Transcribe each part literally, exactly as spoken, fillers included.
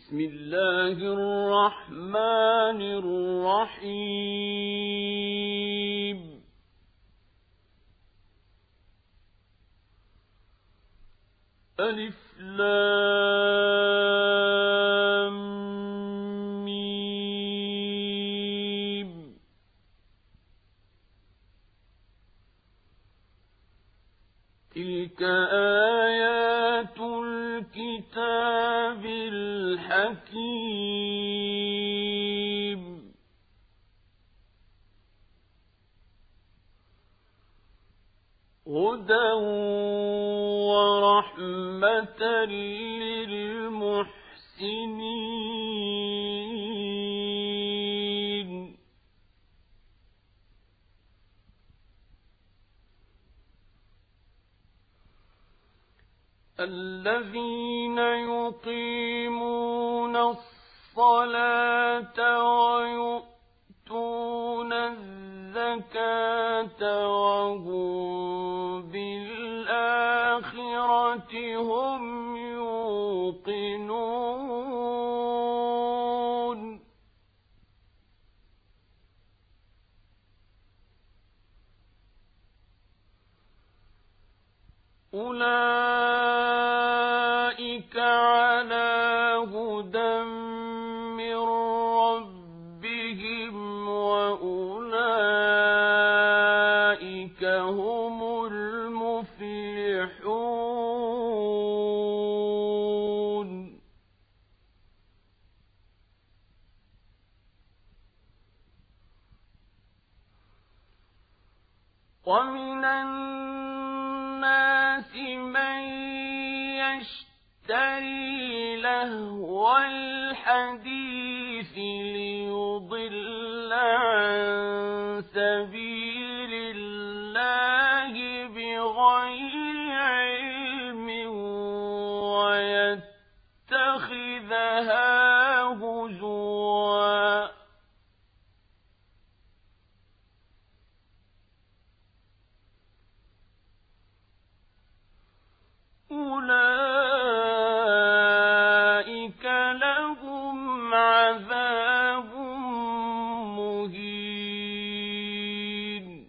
بسم الله الرحمن الرحيم ألف لام ميم تلك آيات الكتاب الحكيم هدى ورحمة للمحسنين الذين يقيمون الصلاة ويؤتون الزكاة وهم بالآخرة هم يوقنون أولئك على هدى من ربهم وأولئك هم المفلحون ومن الناس من يشتري لهو الحديث ليضل عن سبيل الله بغير علم ويتخذها هزوا أولئك لهم عذاب مهين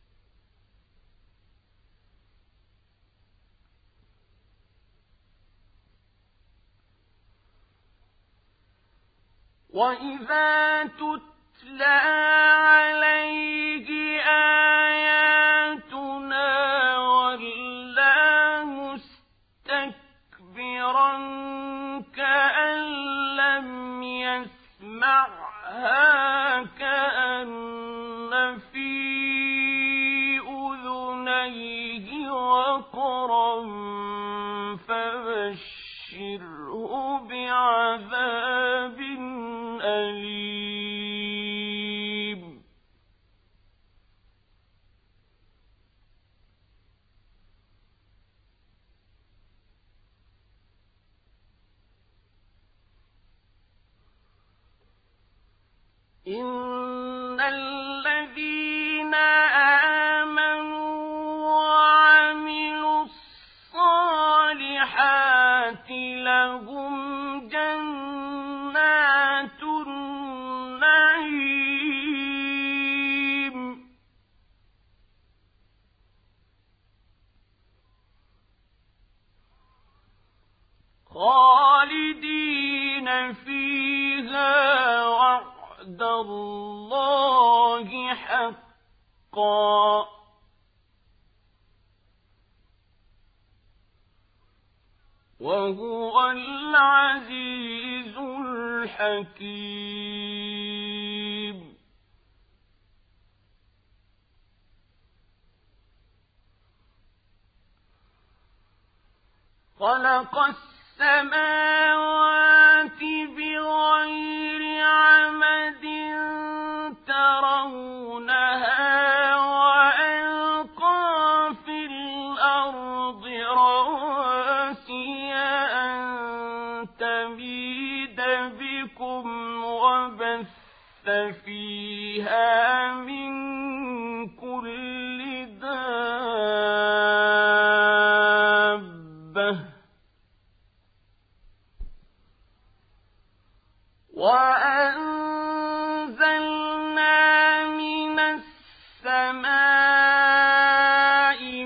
وإذا تتلى عليه آياتنا وَلَّى مستكبرا كأن لم يسمعها كأن في أذنيه وقرا فبشره بعذاب أليم إن الذين آمنوا وعملوا الصالحات لهم جنات النعيم خالدين فيها وعد الله حقا وهو العزيز الحكيم خلق السماوات بغير عمد ترونها وألقى في الأرض رواسي أن تميد بكم وبث فيها من كل دابة وأنزلنا من السماء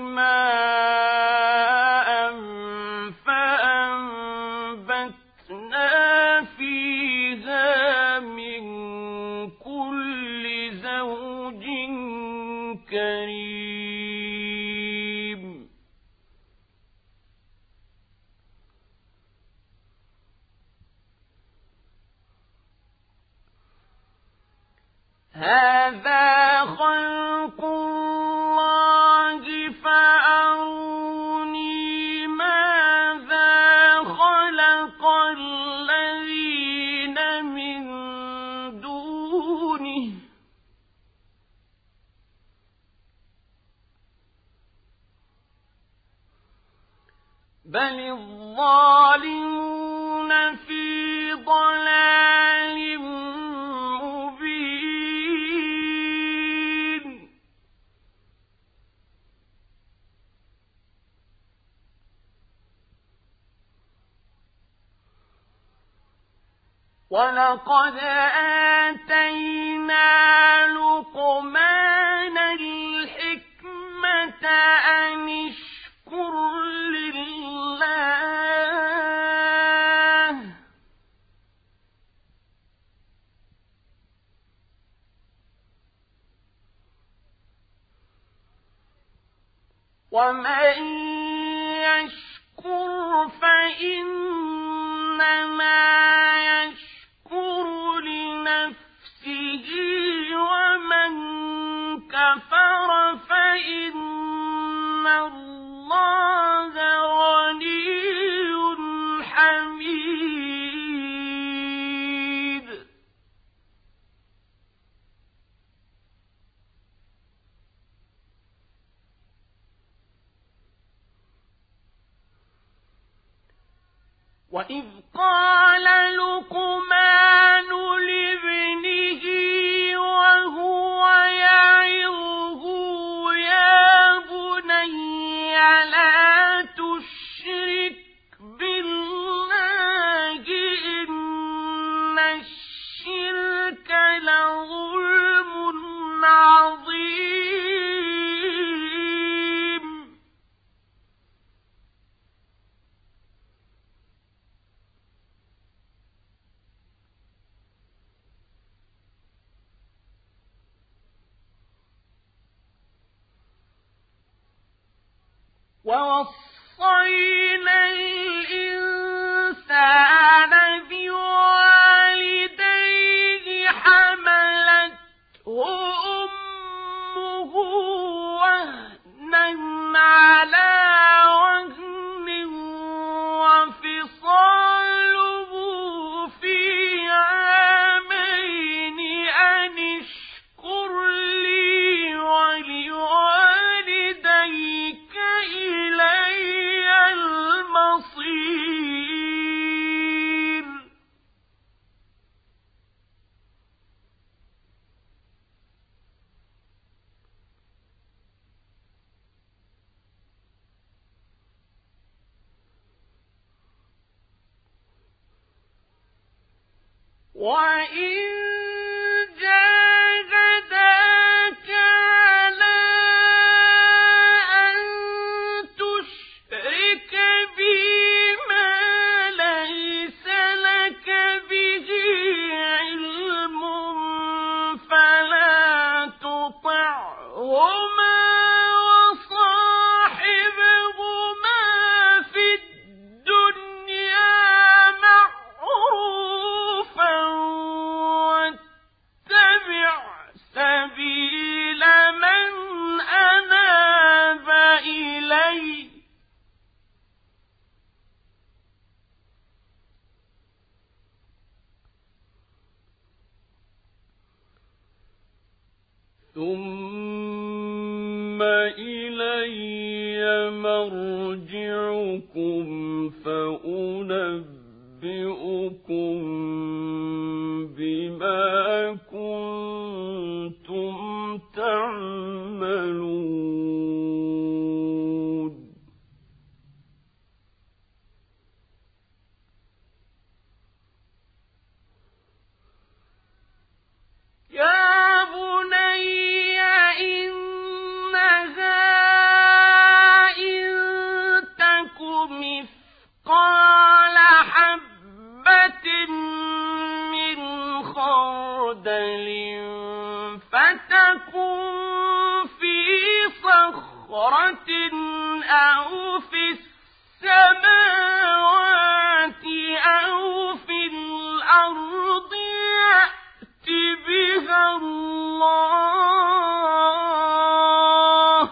ماء فأنبتنا فيها من كل زوج كريم هذا خلق الله فأروني ماذا خلق الذين من دونه بل الظالمون في ضلال مبين ولقد آتينا لقمان الحكمة أن اشكر لله ومن يشكر فإنما يشكر لنفسه ومن كفر فإن الله غني حميد وإذ قال لقمان لابنه وهو يعظه يا بني لا تشرك بالله إن الشرك لظلم عظيم ووصينا الإنسان بوالديه حملته أمه وهنا على وهن وفصاله في عامين أن اشكر لي ولوالديك إلي المصير وإن جاهداك على أن تشرك بي ما ليس لك به علم فلا تطعهما وصاحبهما في الدنيا معروفا واتبع سبيل من أناب إلي ثم إلي مرجعكم فأنبئكم بما كنتم تعملون مثقال حبة من خردل فتكن في صخرة أو في السماوات أو في الأرض يأت بها الله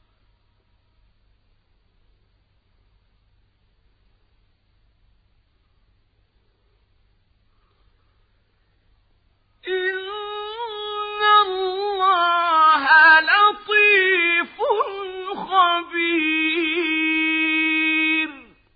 إن الله لطيف خبير.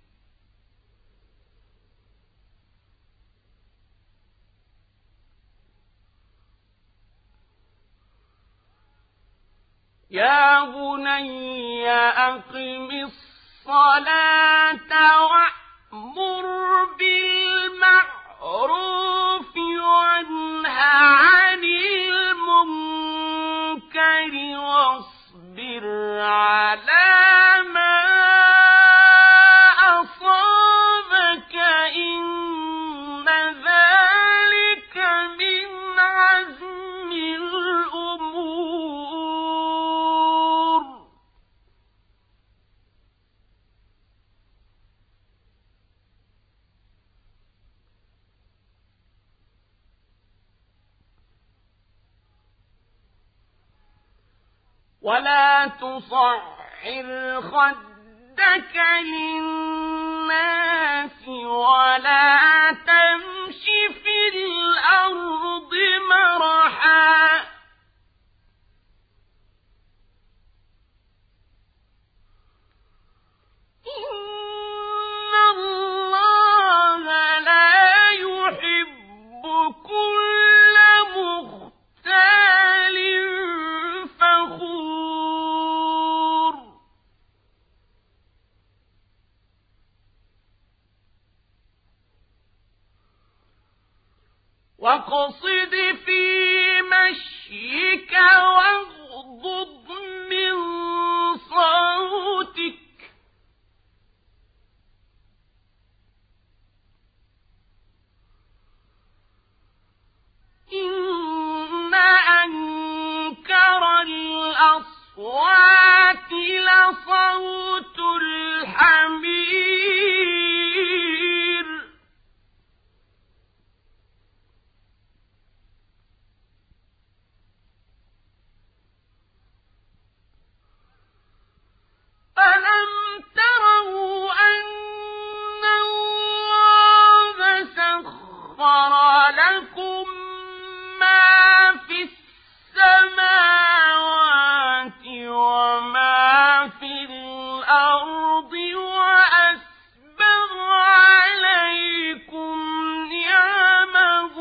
يا بني أقم الصلاة وأمر بالمعروف وانه عن المنكر واصبر على ما أصابك إن ذلك من عزم الأمور. ولا تصعر خدك للناس ولا تمش في الأرض مرحا إن الله لا يحب كل مختال فخور. واقصد في مشيك واغضض من صوتك إن أنكر الأصوات لصوت الحمير. ألم تروا أن الله سخر لكم ما في السماوات وما في الأرض وأسبغ عليكم نعمه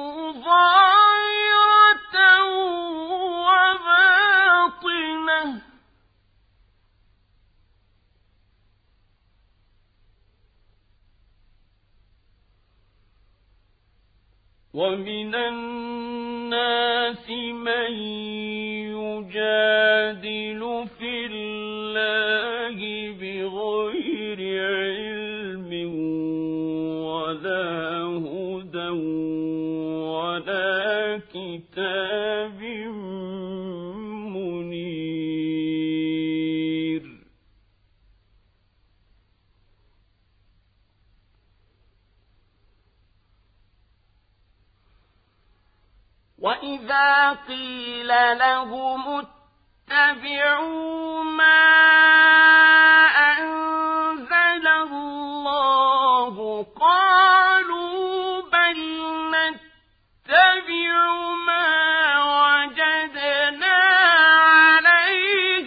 ظاهرة وباطنة ومن الناس من يجادل في الله بغير علم ولا هدى ولا كتاب منير. وإذا قيل لهم اتبعوا ما أنزل الله قالوا بل نتبع ما وجدنا عليه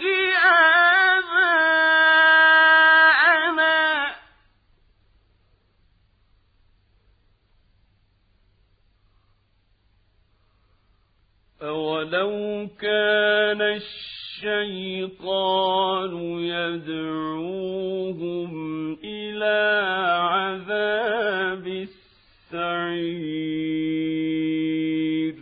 آباءنا أولو كان الشيطان يدعوهم إلى عذاب السعير.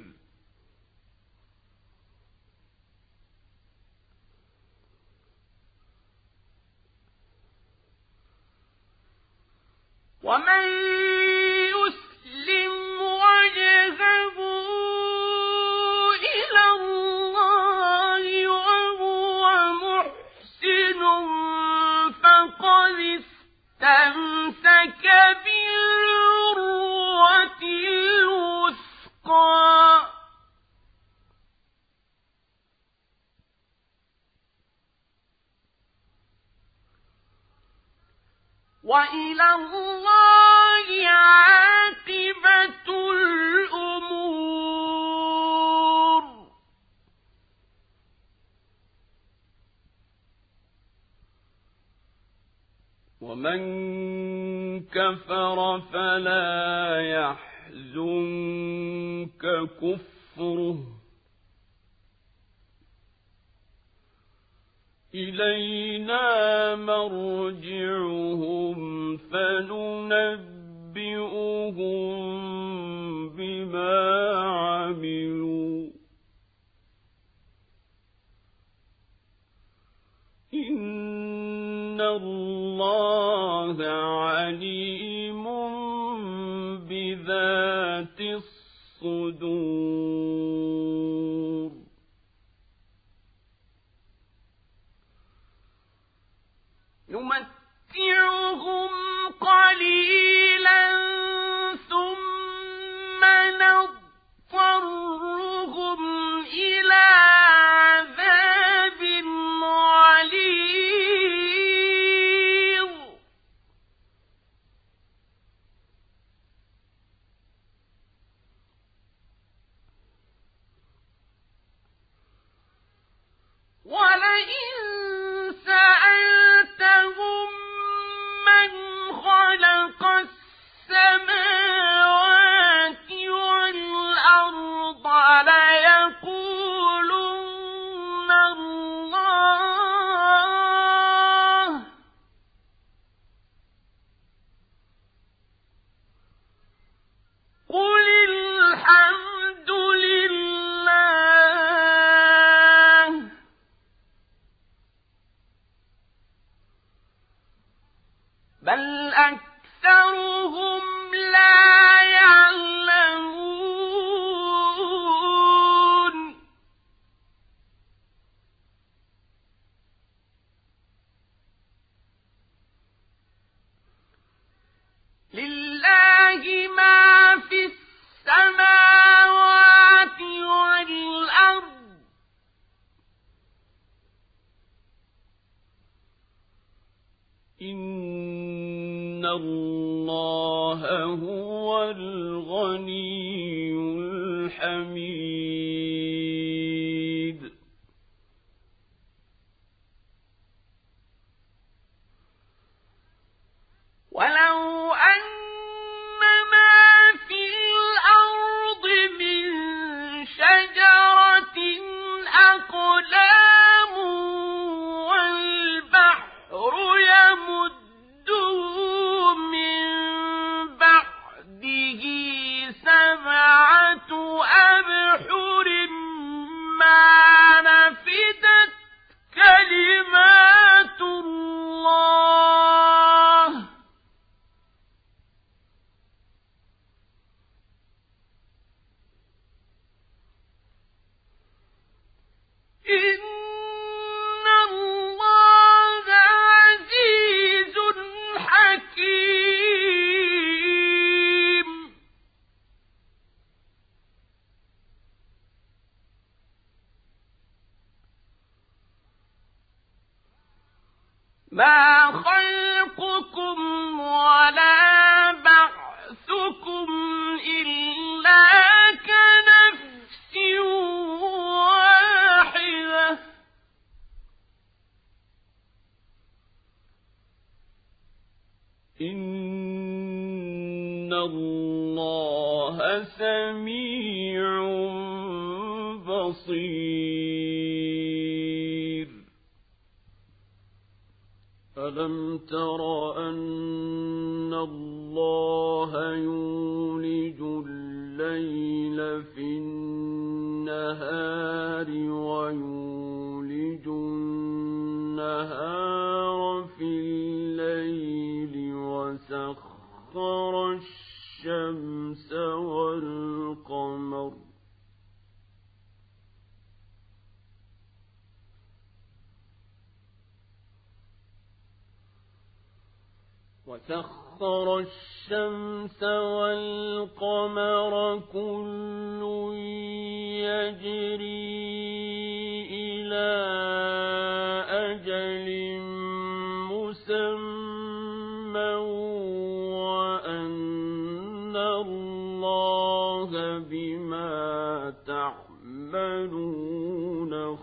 ومن يسلم وجهه إلى الله وهو محسن فقد استمسك بالعروة الوثقى وإلى الله عاقبة الأمور ومن كفر فلا يحزنك كفره إلينا مرجعهم فننبئهم بما عملوا إن الله عليم بذات الصدور نمتعهم قليلا ثم نضطرهم إلى عذاب غليظ ولئن سألتهم من خلق السماوات والأرض ليقولن الله قل الحمد لله بل أكثرهم لا يعلمون لله ما في السماوات والأرض إن الله هو الغني الحميد ولو أن ما في الأرض من شجرة أقلام والبحر يمده من بعده سبعة أبحر ما نفدت كلمات الله إن الله عزيز حكيم ما خلقكم ولا بعثكم إلا كنفس واحدة إن الله سميع بصير ألم تر أن الله يولج الليل في النهار ويولج النهار في الليل وسخر وسخر الشمس والقمر وسخر الشمس والقمر كل يجري إلى أجل مسمى وأن الله بما تعملون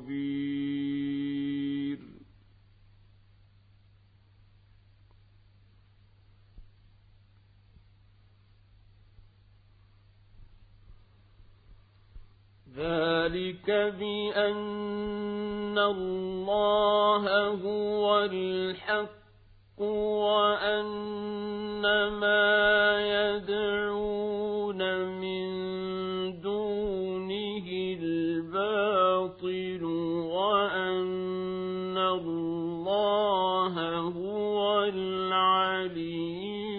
خبير. ذلك بأن الله هو الحق وأن ما يدعون من دونه الباطل وأن الله هو العلي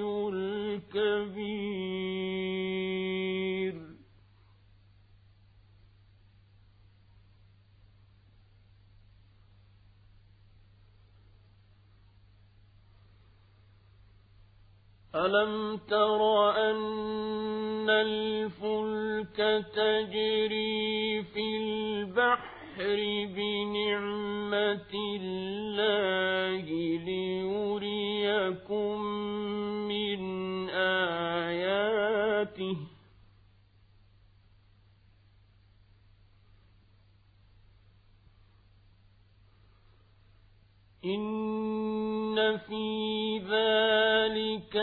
الكبير. ألم تر أن الفلك تجري في البحر بنعمة الله ليريكم من آياته إن في ذلك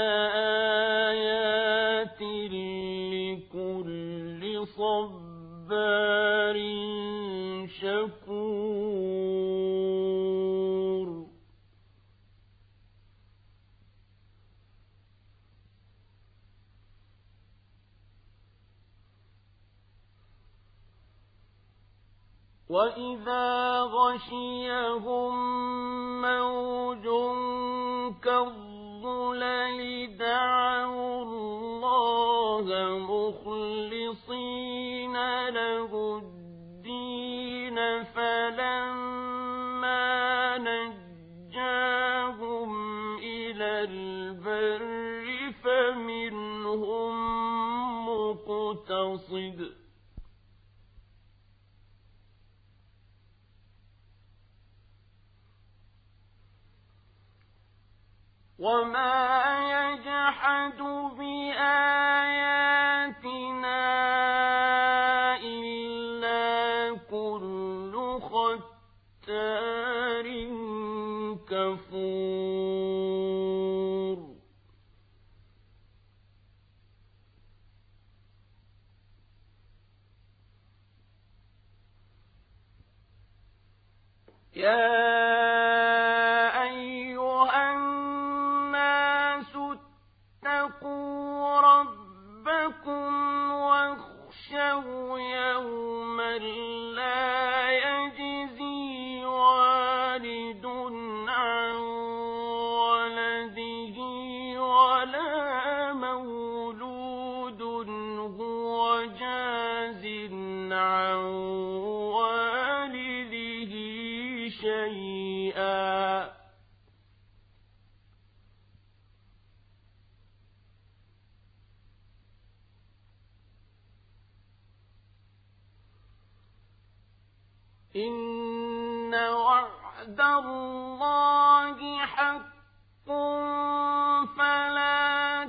لآيات لكل صبار شكور. وإذا غشيهم موج كالظلل دعوا الله مخلصين له الدين فلما نجاهم إلى البر فمنهم مقتصد وما يجحد بآياتنا إلا كل ختار كفور. يا اتقوا ربكم واخشوا يوما لا يجزي والد عن ولده ولا مولود هو جاز عن والده شيئا إن وعد الله حق فلا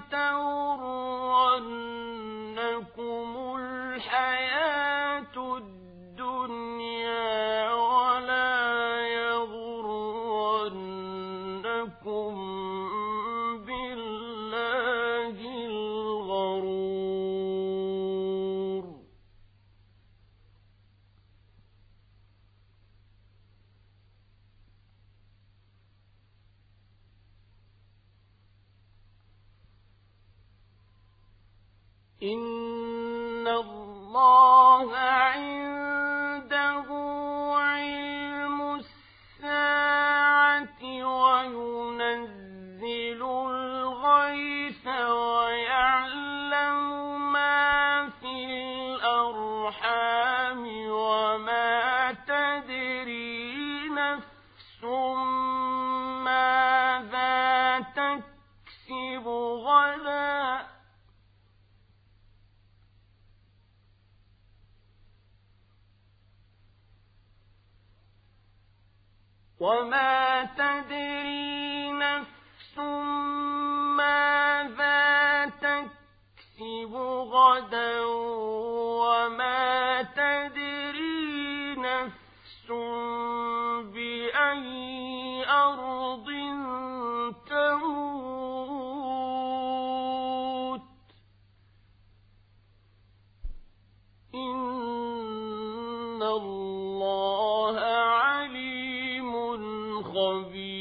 تغرنكم الحياة الدنيا ولا يغرنكم بالله الغرور. إن الله عنده علم الساعة وينزل الغيث وما تدري نفس ماذا تكسب غدا وما تدري نفس بأي أرض تموت إن الله عليم خبير